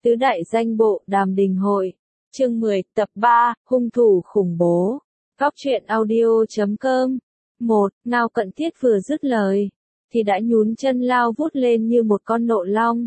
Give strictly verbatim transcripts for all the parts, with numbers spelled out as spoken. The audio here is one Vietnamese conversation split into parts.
Tứ đại danh bộ Đàm Đình Hội. Chương mười, tập ba, hung thủ khủng bố. Góc truyện audio chấm com. một. Ngao Cận Thiết vừa dứt lời, thì đã nhún chân lao vút lên như một con nộ long.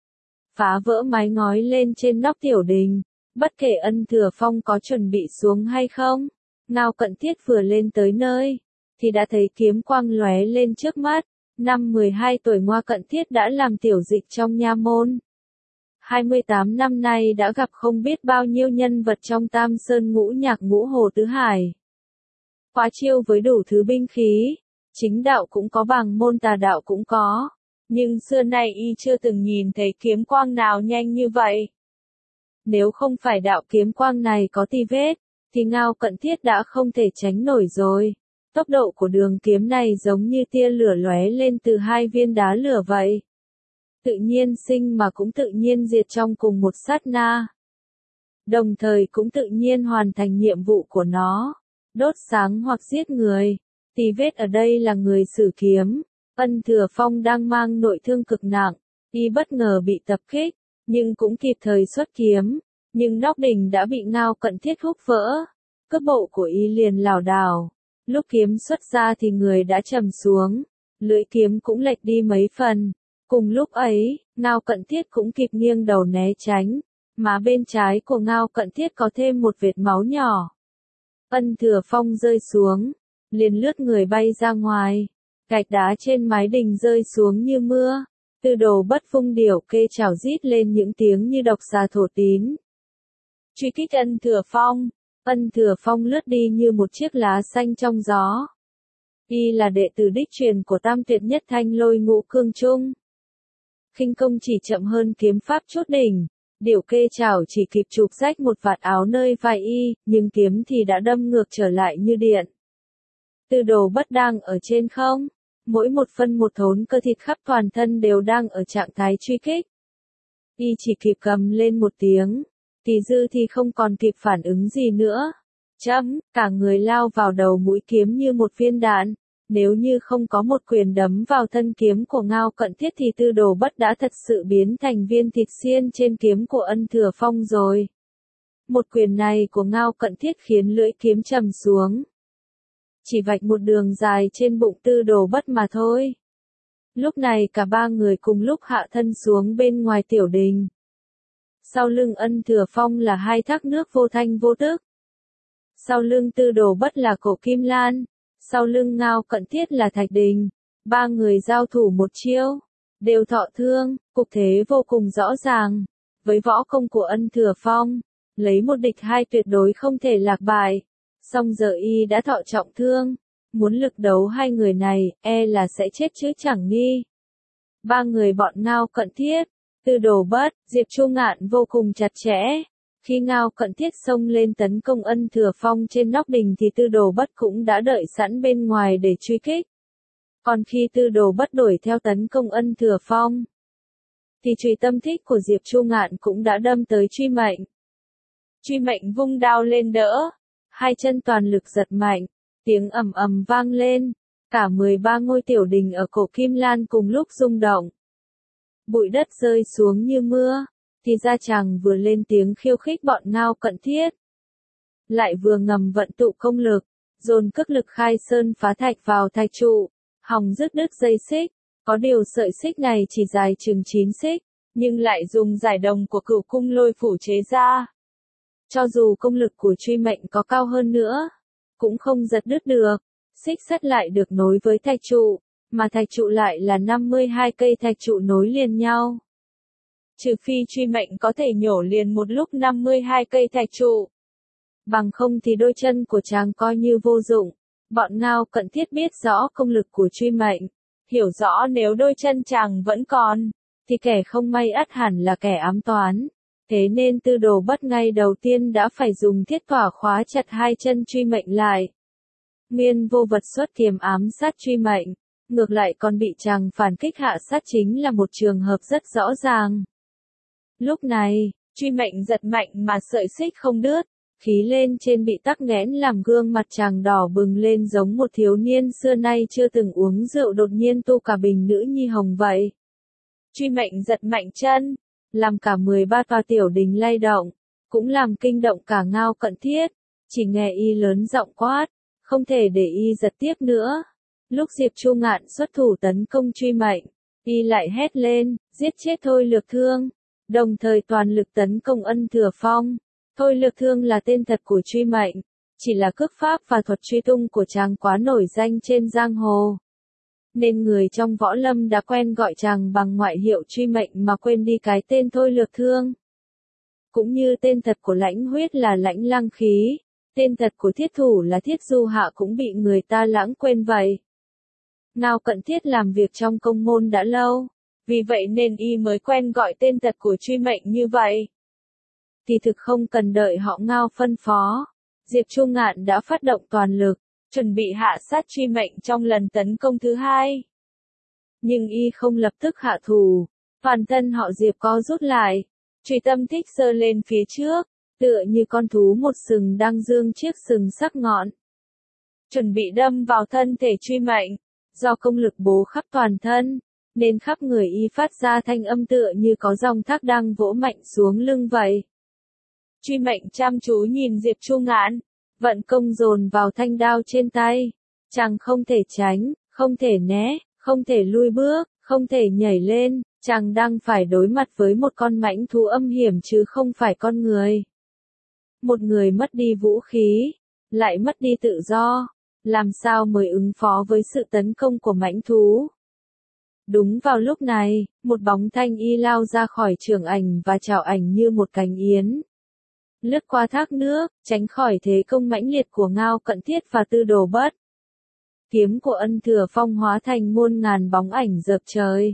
Phá vỡ mái ngói lên trên nóc tiểu đình, bất kể Ân Thừa Phong có chuẩn bị xuống hay không. Ngao Cận Thiết vừa lên tới nơi, thì đã thấy kiếm quang lóe lên trước mắt. Năm mười hai tuổi Ngao Cận Thiết đã làm tiểu dịch trong nha môn. hai mươi tám năm nay đã gặp không biết bao nhiêu nhân vật trong Tam Sơn Ngũ Nhạc Ngũ Hồ Tứ Hải. Quá chiêu với đủ thứ binh khí, chính đạo cũng có, bằng môn tà đạo cũng có. Nhưng xưa nay y chưa từng nhìn thấy kiếm quang nào nhanh như vậy. Nếu không phải đạo kiếm quang này có tì vết, thì Ngao Cận Thiết đã không thể tránh nổi rồi. Tốc độ của đường kiếm này giống như tia lửa lóe lên từ hai viên đá lửa vậy. Tự nhiên sinh mà cũng tự nhiên diệt trong cùng một sát na. Đồng thời cũng tự nhiên hoàn thành nhiệm vụ của nó, đốt sáng hoặc giết người. Tì vết ở đây là người sử kiếm. Ân Thừa Phong đang mang nội thương cực nặng, y bất ngờ bị tập kích, nhưng cũng kịp thời xuất kiếm, nhưng nóc đình đã bị Ngao Cận Thiết húc vỡ. Cước bộ của y liền lảo đảo, lúc kiếm xuất ra thì người đã trầm xuống, lưỡi kiếm cũng lệch đi mấy phần. Cùng lúc ấy, Ngao Cận Thiết cũng kịp nghiêng đầu né tránh, má bên trái của Ngao Cận Thiết có thêm một vệt máu nhỏ. Ân Thừa Phong rơi xuống, liền lướt người bay ra ngoài. Gạch đá trên mái đình rơi xuống như mưa. Tư Đồ Bất vung điểu kê chảo rít lên những tiếng như độc xà thổ tín. Truy kích Ân Thừa Phong. Ân Thừa Phong lướt đi như một chiếc lá xanh trong gió. Y là đệ tử đích truyền của Tam Tuyệt Nhất Thanh Lôi Ngũ Cương Trung. Khinh công chỉ chậm hơn kiếm pháp chốt đỉnh. Điểu kê chảo chỉ kịp chụp rách một vạt áo nơi vai y, nhưng kiếm thì đã đâm ngược trở lại như điện. Tư Đồ Bất đang ở trên không. Mỗi một phân một thốn cơ thịt khắp toàn thân đều đang ở trạng thái truy kích. Y chỉ kịp cầm lên một tiếng, Kỳ Dư thì không còn kịp phản ứng gì nữa. Chấm, cả người lao vào đầu mũi kiếm như một viên đạn. Nếu như không có một quyền đấm vào thân kiếm của Ngao Cận Thiết thì Tư Đồ Bất đã thật sự biến thành viên thịt xiên trên kiếm của Ân Thừa Phong rồi. Một quyền này của Ngao Cận Thiết khiến lưỡi kiếm trầm xuống. Chỉ vạch một đường dài trên bụng Tư Đồ Bất mà thôi. Lúc này cả ba người cùng lúc hạ thân xuống bên ngoài tiểu đình. Sau lưng Ân Thừa Phong là hai thác nước vô thanh vô tức. Sau lưng Tư Đồ Bất là Cổ Kim Lan. Sau lưng Ngao Cận Thiết là Thạch Đình. Ba người giao thủ một chiêu, đều thọ thương, cục thế vô cùng rõ ràng. Với võ công của Ân Thừa Phong, lấy một địch hai tuyệt đối không thể lạc bại. Song giờ y đã thọ trọng thương, muốn lực đấu hai người này, e là sẽ chết chứ chẳng nghi. Ba người bọn Ngao Cận Thiết, Tư Đồ Bất, Diệp Chu Ngạn vô cùng chặt chẽ. Khi Ngao Cận Thiết xông lên tấn công Ân Thừa Phong trên nóc đình thì Tư Đồ Bất cũng đã đợi sẵn bên ngoài để truy kích. Còn khi Tư Đồ Bất đuổi theo tấn công Ân Thừa Phong, thì chùy tâm thích của Diệp Chu Ngạn cũng đã đâm tới Truy Mệnh. Truy Mệnh vung đao lên đỡ. Hai chân toàn lực giật mạnh, tiếng ầm ầm vang lên, cả mười ba ngôi tiểu đình ở Cổ Kim Lan cùng lúc rung động. Bụi đất rơi xuống như mưa, thì Gia Tràng vừa lên tiếng khiêu khích bọn Ngao Cận Thiết. Lại vừa ngầm vận tụ công lực, dồn cước lực khai sơn phá thạch vào thạch trụ, hòng dứt đứt dây xích, có điều sợi xích này chỉ dài chừng chín xích, nhưng lại dùng giải đồng của Cửu Cung Lôi Phủ chế ra. Cho dù công lực của Truy Mệnh có cao hơn nữa, cũng không giật đứt được. Xích sắt lại được nối với thạch trụ, mà thạch trụ lại là năm mươi hai cây thạch trụ nối liền nhau. Trừ phi Truy Mệnh có thể nhổ liền một lúc năm mươi hai cây thạch trụ. Bằng không thì đôi chân của chàng coi như vô dụng. Bọn Ngao Cận Thiết biết rõ công lực của Truy Mệnh, hiểu rõ nếu đôi chân chàng vẫn còn, thì kẻ không may ắt hẳn là kẻ ám toán. Thế nên Tư Đồ Bất ngay đầu tiên đã phải dùng thiết tỏa khóa chặt hai chân Truy Mệnh lại. Nguyên vô vật xuất kiếm ám sát Truy Mệnh, ngược lại còn bị chàng phản kích hạ sát chính là một trường hợp rất rõ ràng. Lúc này, Truy Mệnh giật mạnh mà sợi xích không đứt, khí lên trên bị tắc nghẽn làm gương mặt chàng đỏ bừng lên giống một thiếu niên xưa nay chưa từng uống rượu đột nhiên tu cả bình nữ nhi hồng vậy. Truy Mệnh giật mạnh chân, làm cả mười ba tòa tiểu đình lay động, cũng làm kinh động cả Ngao Cận Thiết, chỉ nghe y lớn giọng quát, không thể để y giật tiếp nữa. Lúc Diệp Chu Ngạn xuất thủ tấn công Truy Mệnh, y lại hét lên, giết chết Thôi Lược Thương, đồng thời toàn lực tấn công Ân Thừa Phong. Thôi Lược Thương là tên thật của Truy Mệnh, chỉ là cước pháp và thuật truy tung của chàng quá nổi danh trên giang hồ, nên người trong võ lâm đã quen gọi chàng bằng ngoại hiệu Truy Mệnh mà quên đi cái tên Thôi Lược Thương. Cũng như tên thật của Lãnh Huyết là Lãnh Lăng Khí, tên thật của Thiết Thủ là Thiết Du Hạ cũng bị người ta lãng quên vậy. Ngao Cận Thiết làm việc trong công môn đã lâu, vì vậy nên y mới quen gọi tên thật của Truy Mệnh như vậy. Thì thực không cần đợi họ Ngao phân phó, Diệp Chu Ngạn đã phát động toàn lực, chuẩn bị hạ sát Truy Mệnh trong lần tấn công thứ hai. Nhưng y không lập tức hạ thủ, toàn thân họ Diệp co rút lại, Trùy Tâm Thích giơ lên phía trước, tựa như con thú một sừng đang giương chiếc sừng sắc ngọn, chuẩn bị đâm vào thân thể Truy Mệnh. Do công lực bố khắp toàn thân, nên khắp người y phát ra thanh âm tựa như có dòng thác đang vỗ mạnh xuống lưng vậy. Truy Mệnh chăm chú nhìn Diệp Chu Ngạn, vận công dồn vào thanh đao trên tay. Chàng không thể tránh, không thể né, không thể lui bước, không thể nhảy lên, chàng đang phải đối mặt với một con mãnh thú âm hiểm chứ không phải con người. Một người mất đi vũ khí, lại mất đi tự do, làm sao mới ứng phó với sự tấn công của mãnh thú. Đúng vào lúc này, một bóng thanh y lao ra khỏi trường ảnh và chào ảnh như một cánh yến, lướt qua thác nước, tránh khỏi thế công mãnh liệt của Ngao Cận Thiết và Tư Đồ Bất. Kiếm của Ân Thừa Phong hóa thành muôn ngàn bóng ảnh dợp trời,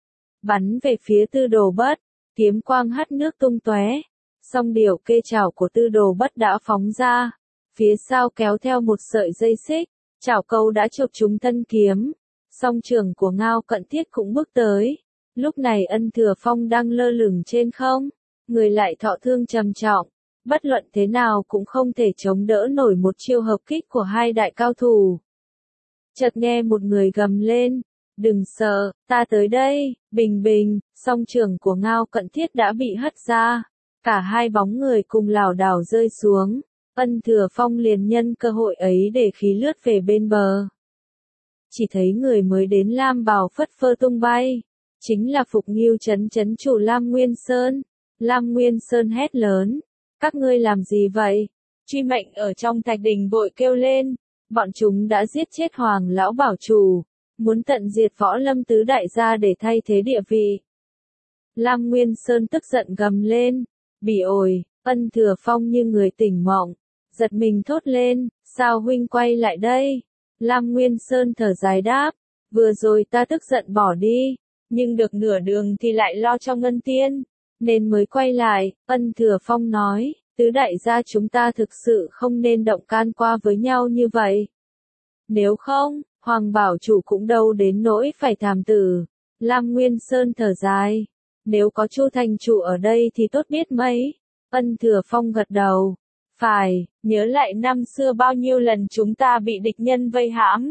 bắn về phía Tư Đồ Bất, kiếm quang hắt nước tung tóe. Song điểu kê chảo của Tư Đồ Bất đã phóng ra, phía sau kéo theo một sợi dây xích, chảo câu đã chộp trúng thân kiếm. Song trường của Ngao Cận Thiết cũng bước tới. Lúc này Ân Thừa Phong đang lơ lửng trên không, người lại thọ thương trầm trọng, bất luận thế nào cũng không thể chống đỡ nổi một chiêu hợp kích của hai đại cao thủ. Chợt nghe một người gầm lên, đừng sợ, ta tới đây, bình bình. Song trường của Ngao Cận Thiết đã bị hất ra, cả hai bóng người cùng lảo đảo rơi xuống. Ân Thừa Phong liền nhân cơ hội ấy để khí lướt về bên bờ. Chỉ thấy người mới đến lam bào phất phơ tung bay, chính là Phục Nghiêu trấn trấn chủ Lam Nguyên Sơn. Lam Nguyên Sơn hét lớn, các ngươi làm gì vậy? Truy Mệnh ở trong thạch đình vội kêu lên, bọn chúng đã giết chết Hoàng lão bảo chủ, muốn tận diệt võ lâm tứ đại gia để thay thế địa vị. Lam Nguyên Sơn tức giận gầm lên, bỉ ổi. Ân Thừa Phong như người tỉnh mộng, giật mình thốt lên, sao huynh quay lại đây? Lam Nguyên Sơn thở dài đáp, vừa rồi ta tức giận bỏ đi, nhưng được nửa đường thì lại lo cho Ngân Tiên, nên mới quay lại. Ân Thừa Phong nói, tứ đại gia chúng ta thực sự không nên động can qua với nhau như vậy. Nếu không, Hoàng bảo chủ cũng đâu đến nỗi phải thảm tử. Lam Nguyên Sơn thở dài, nếu có Chu thành chủ ở đây thì tốt biết mấy. Ân Thừa Phong gật đầu, phải, nhớ lại năm xưa bao nhiêu lần chúng ta bị địch nhân vây hãm.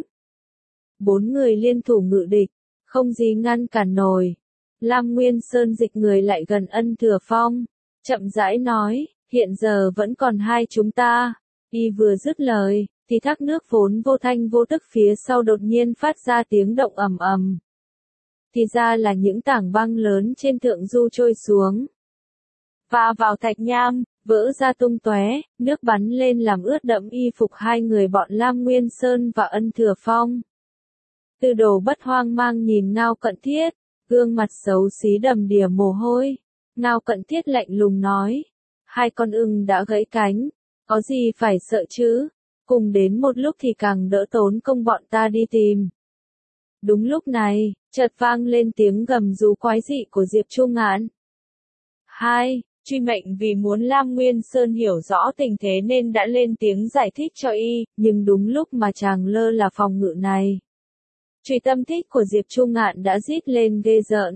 Bốn người liên thủ ngự địch, không gì ngăn cản nổi. Lam Nguyên Sơn dịch người lại gần Ân Thừa Phong, chậm rãi nói, hiện giờ vẫn còn hai chúng ta. Y vừa dứt lời, thì thác nước vốn vô thanh vô tức phía sau đột nhiên phát ra tiếng động ầm ầm. Thì ra là những tảng băng lớn trên thượng du trôi xuống, và vào thạch nham, vỡ ra tung tóe, nước bắn lên làm ướt đẫm y phục hai người bọn Lam Nguyên Sơn và Ân Thừa Phong. Tư Đồ Bất hoang mang nhìn Ngao Cận Thiết, gương mặt xấu xí đầm đìa mồ hôi. Ngao Cận Thiết lạnh lùng nói, hai con ưng đã gãy cánh, có gì phải sợ chứ, cùng đến một lúc thì càng đỡ tốn công bọn ta đi tìm. Đúng lúc này, chợt vang lên tiếng gầm rú quái dị của Diệp Chu Ngạn. Hai, Truy Mệnh vì muốn Lam Nguyên Sơn hiểu rõ tình thế nên đã lên tiếng giải thích cho y, nhưng đúng lúc mà chàng lơ là phòng ngự này, Trùy Tâm Thích của Diệp Chu Ngạn đã rít lên ghê rợn,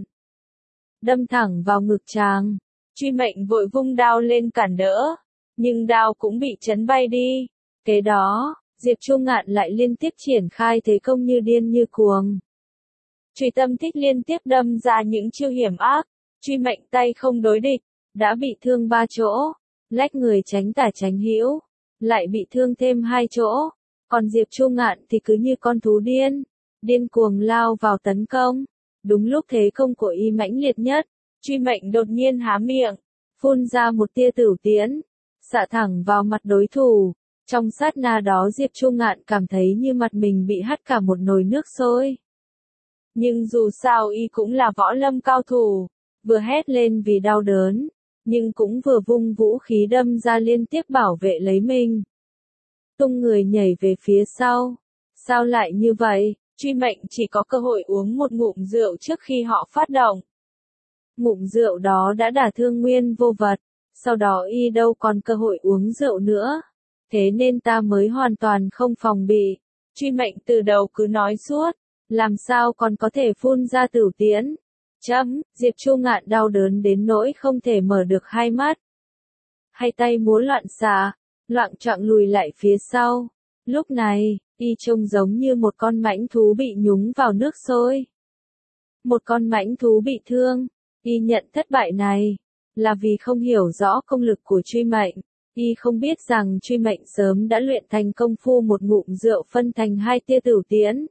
đâm thẳng vào ngực chàng. Truy Mệnh vội vung đao lên cản đỡ, nhưng đao cũng bị chấn bay đi. Kế đó, Diệp Chu Ngạn lại liên tiếp triển khai thế công như điên như cuồng. Trùy Tâm Thích liên tiếp đâm ra những chiêu hiểm ác, Truy Mệnh tay không đối địch, đã bị thương ba chỗ, lách người tránh tả tránh hữu, lại bị thương thêm hai chỗ, còn Diệp Chu Ngạn thì cứ như con thú điên, điên cuồng lao vào tấn công. Đúng lúc thế công của y mãnh liệt nhất, Truy Mệnh đột nhiên há miệng, phun ra một tia tử tiễn, xạ thẳng vào mặt đối thủ. Trong sát na đó Diệp Chu Ngạn cảm thấy như mặt mình bị hắt cả một nồi nước sôi. Nhưng dù sao y cũng là võ lâm cao thủ, vừa hét lên vì đau đớn, nhưng cũng vừa vung vũ khí đâm ra liên tiếp bảo vệ lấy mình. Tung người nhảy về phía sau. Sao lại như vậy? Truy Mệnh chỉ có cơ hội uống một ngụm rượu trước khi họ phát động. Ngụm rượu đó đã đả thương nguyên vô vật, sau đó y đâu còn cơ hội uống rượu nữa. Thế nên ta mới hoàn toàn không phòng bị. Truy Mệnh từ đầu cứ nói suốt, làm sao còn có thể phun ra tử tiễn. Chấm, Diệp Chu Ngạn đau đớn đến nỗi không thể mở được hai mắt. Hai tay múa loạn xạ, loạng choạng lùi lại phía sau. Lúc này, y trông giống như một con mãnh thú bị nhúng vào nước sôi. Một con mãnh thú bị thương, y nhận thất bại này, là vì không hiểu rõ công lực của Truy Mệnh. Y không biết rằng Truy Mệnh sớm đã luyện thành công phu một ngụm rượu phân thành hai tia tử tiễn.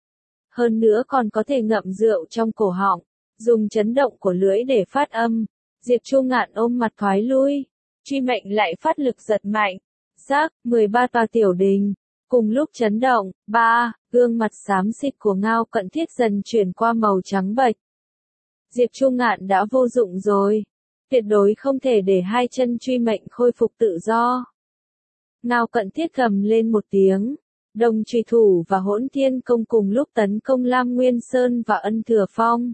Hơn nữa còn có thể ngậm rượu trong cổ họng, dùng chấn động của lưỡi để phát âm. Diệp Chu Ngạn ôm mặt thoái lui, Truy Mệnh lại phát lực giật mạnh. Rắc, mười ba tòa tiểu đình, cùng lúc chấn động, ba, gương mặt xám xịt của Ngao Cận Thiết dần chuyển qua màu trắng bệch. Diệp Chu Ngạn đã vô dụng rồi. Tuyệt đối không thể để hai chân Truy Mệnh khôi phục tự do. Ngao Cận Thiết gầm lên một tiếng, Đồng Trùy Thủ và Hỗn Thiên Công cùng lúc tấn công Lam Nguyên Sơn và Ân Thừa Phong.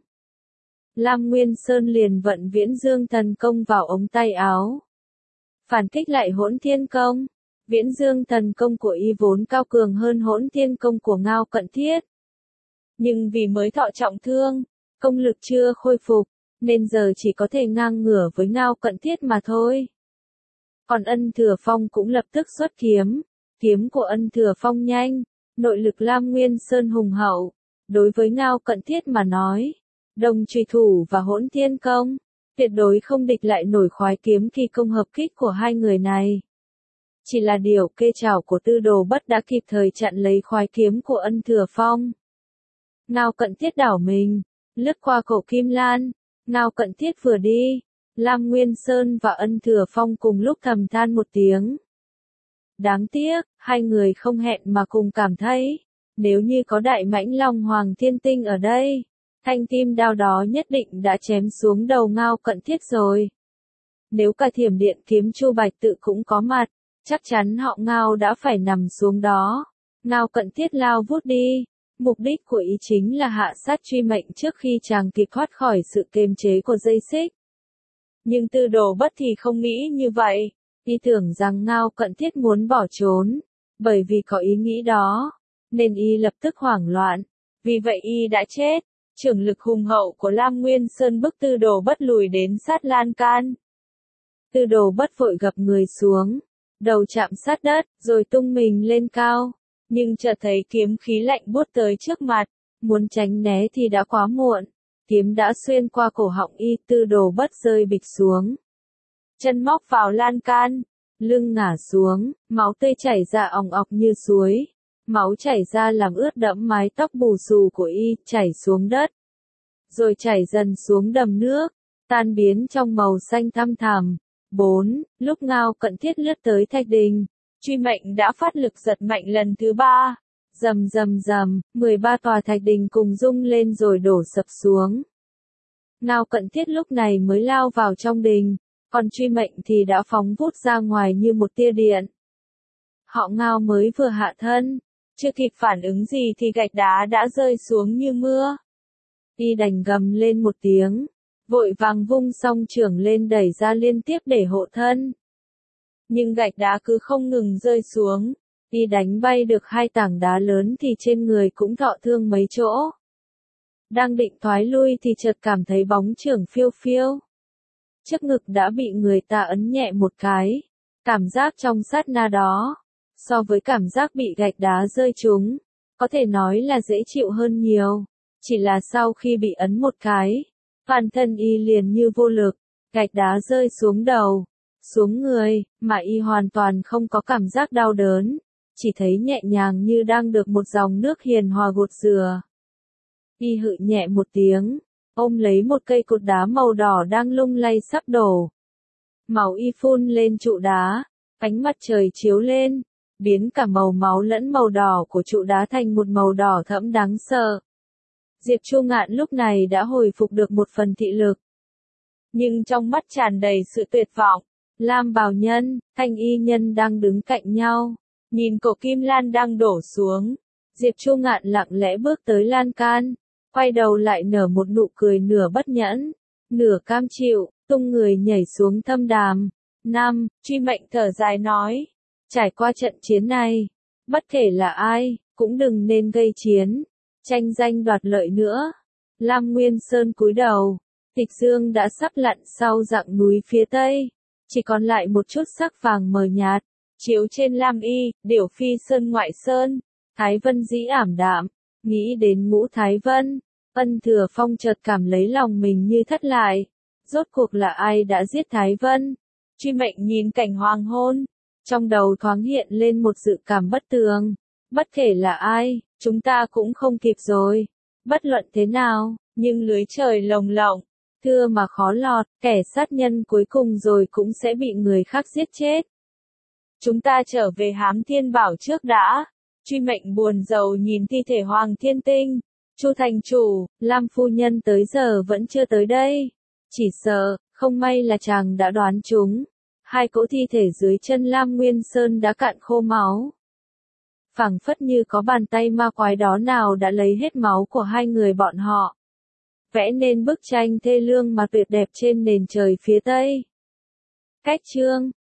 Lam Nguyên Sơn liền vận Viễn Dương Thần Công vào ống tay áo, phản kích lại Hỗn Thiên Công. Viễn Dương Thần Công của y vốn cao cường hơn Hỗn Thiên Công của Ngao Cận Thiết, nhưng vì mới thọ trọng thương, công lực chưa khôi phục, nên giờ chỉ có thể ngang ngửa với Ngao Cận Thiết mà thôi. Còn Ân Thừa Phong cũng lập tức xuất kiếm. Kiếm của Ân Thừa Phong nhanh, nội lực Lam Nguyên Sơn hùng hậu. Đối với Ngao Cận Thiết mà nói, Đồng Trùy Thủ và Hỗn Thiên Công, tuyệt đối không địch lại nổi khoái kiếm kỳ công hợp kích của hai người này. Chỉ là điều kê trảo của Tư Đồ Bất đã kịp thời chặn lấy khoái kiếm của Ân Thừa Phong. Ngao Cận Thiết đảo mình, lướt qua cổ Kim Lan. Ngao Cận Thiết vừa đi, Lam Nguyên Sơn và Ân Thừa Phong cùng lúc thầm than một tiếng. Đáng tiếc, hai người không hẹn mà cùng cảm thấy, nếu như có Đại Mãnh Long Hoàng Thiên Tinh ở đây, thanh kim đao đó nhất định đã chém xuống đầu Ngao Cận Thiết rồi. Nếu cả Thiểm Điện Kiếm Chu Bạch Tự cũng có mặt, chắc chắn họ Ngao đã phải nằm xuống đó. Ngao Cận Thiết lao vút đi, mục đích của ý chính là hạ sát Truy Mệnh trước khi chàng kịp thoát khỏi sự kiềm chế của dây xích. Nhưng Tư Đồ Bất thì không nghĩ như vậy, y tưởng rằng Ngao Cận Thiết muốn bỏ trốn, bởi vì có ý nghĩ đó, nên y lập tức hoảng loạn, vì vậy y đã chết. Trưởng lực hùng hậu của Lam Nguyên Sơn bức Tư Đồ Bất lùi đến sát lan can. Tư Đồ Bất vội gập người xuống, đầu chạm sát đất, rồi tung mình lên cao, nhưng chợt thấy kiếm khí lạnh buốt tới trước mặt, muốn tránh né thì đã quá muộn, kiếm đã xuyên qua cổ họng y. Tư Đồ Bất rơi bịch xuống, chân móc vào lan can, lưng ngả xuống, máu tươi chảy ra òng ọc như suối. Máu chảy ra làm ướt đẫm mái tóc bù xù của y, chảy xuống đất, rồi chảy dần xuống đầm nước, tan biến trong màu xanh thăm thẳm. bốn. Lúc Ngao Cận Thiết lướt tới thạch đình, Truy Mệnh đã phát lực giật mạnh lần thứ ba. Rầm rầm rầm, mười ba tòa thạch đình cùng rung lên rồi đổ sập xuống. Ngao Cận Thiết lúc này mới lao vào trong đình, còn Truy Mệnh thì đã phóng vút ra ngoài như một tia điện. Họ Ngao mới vừa hạ thân, chưa kịp phản ứng gì thì gạch đá đã rơi xuống như mưa. Y đành gầm lên một tiếng, vội vàng vung song trưởng lên đẩy ra liên tiếp để hộ thân. Nhưng gạch đá cứ không ngừng rơi xuống, y đánh bay được hai tảng đá lớn thì trên người cũng thọ thương mấy chỗ. Đang định thoái lui thì chợt cảm thấy bóng trưởng phiêu phiêu. Trước ngực đã bị người ta ấn nhẹ một cái, cảm giác trong sát na đó, so với cảm giác bị gạch đá rơi trúng, có thể nói là dễ chịu hơn nhiều. Chỉ là sau khi bị ấn một cái, Toàn thân y liền như vô lực, gạch đá rơi xuống đầu, xuống người, mà y hoàn toàn không có cảm giác đau đớn, chỉ thấy nhẹ nhàng như đang được một dòng nước hiền hòa gột rửa. Y hự nhẹ một tiếng, ôm lấy một cây cột đá màu đỏ đang lung lay sắp đổ. Máu y phun lên trụ đá, ánh mặt trời chiếu lên, biến cả màu máu lẫn màu đỏ của trụ đá thành một màu đỏ thẫm đáng sợ. Diệp Chu Ngạn lúc này đã hồi phục được một phần thị lực. Nhưng trong mắt tràn đầy sự tuyệt vọng, Lam Bào Nhân, Thanh Y Nhân đang đứng cạnh nhau, nhìn cổ kim lan đang đổ xuống. Diệp Chu Ngạn lặng lẽ bước tới lan can, quay đầu lại nở một nụ cười nửa bất nhẫn, nửa cam chịu, tung người nhảy xuống thâm đàm. Năm, Truy Mệnh thở dài nói, trải qua trận chiến này, bất kể là ai, cũng đừng nên gây chiến, tranh danh đoạt lợi nữa. Lam Nguyên Sơn cúi đầu, tịch dương đã sắp lặn sau dặng núi phía tây, chỉ còn lại một chút sắc vàng mờ nhạt, chiếu trên lam y, điểu phi sơn ngoại sơn. Thái Vân dĩ ảm đạm, nghĩ đến Ngũ Thái Vân, Ân Thừa Phong chợt cảm lấy lòng mình như thất lại. Rốt cuộc là ai đã giết Thái Vân? Truy Mệnh nhìn cảnh hoàng hôn, trong đầu thoáng hiện lên một dự cảm bất tường. Bất kể là ai, chúng ta cũng không kịp rồi. Bất luận thế nào, nhưng lưới trời lồng lộng, thưa mà khó lọt, kẻ sát nhân cuối cùng rồi cũng sẽ bị người khác giết chết. Chúng ta trở về Hám Thiên Bảo trước đã. Truy Mệnh buồn rầu nhìn thi thể Hoàng Thiên Tinh. Chu thành chủ, Lam phu nhân tới giờ vẫn chưa tới đây. Chỉ sợ, không may là chàng đã đoán chúng. Hai cỗ thi thể dưới chân Lam Nguyên Sơn đã cạn khô máu. Phảng phất như có bàn tay ma quái đó nào đã lấy hết máu của hai người bọn họ. Vẽ nên bức tranh thê lương mà tuyệt đẹp trên nền trời phía tây. Cách chương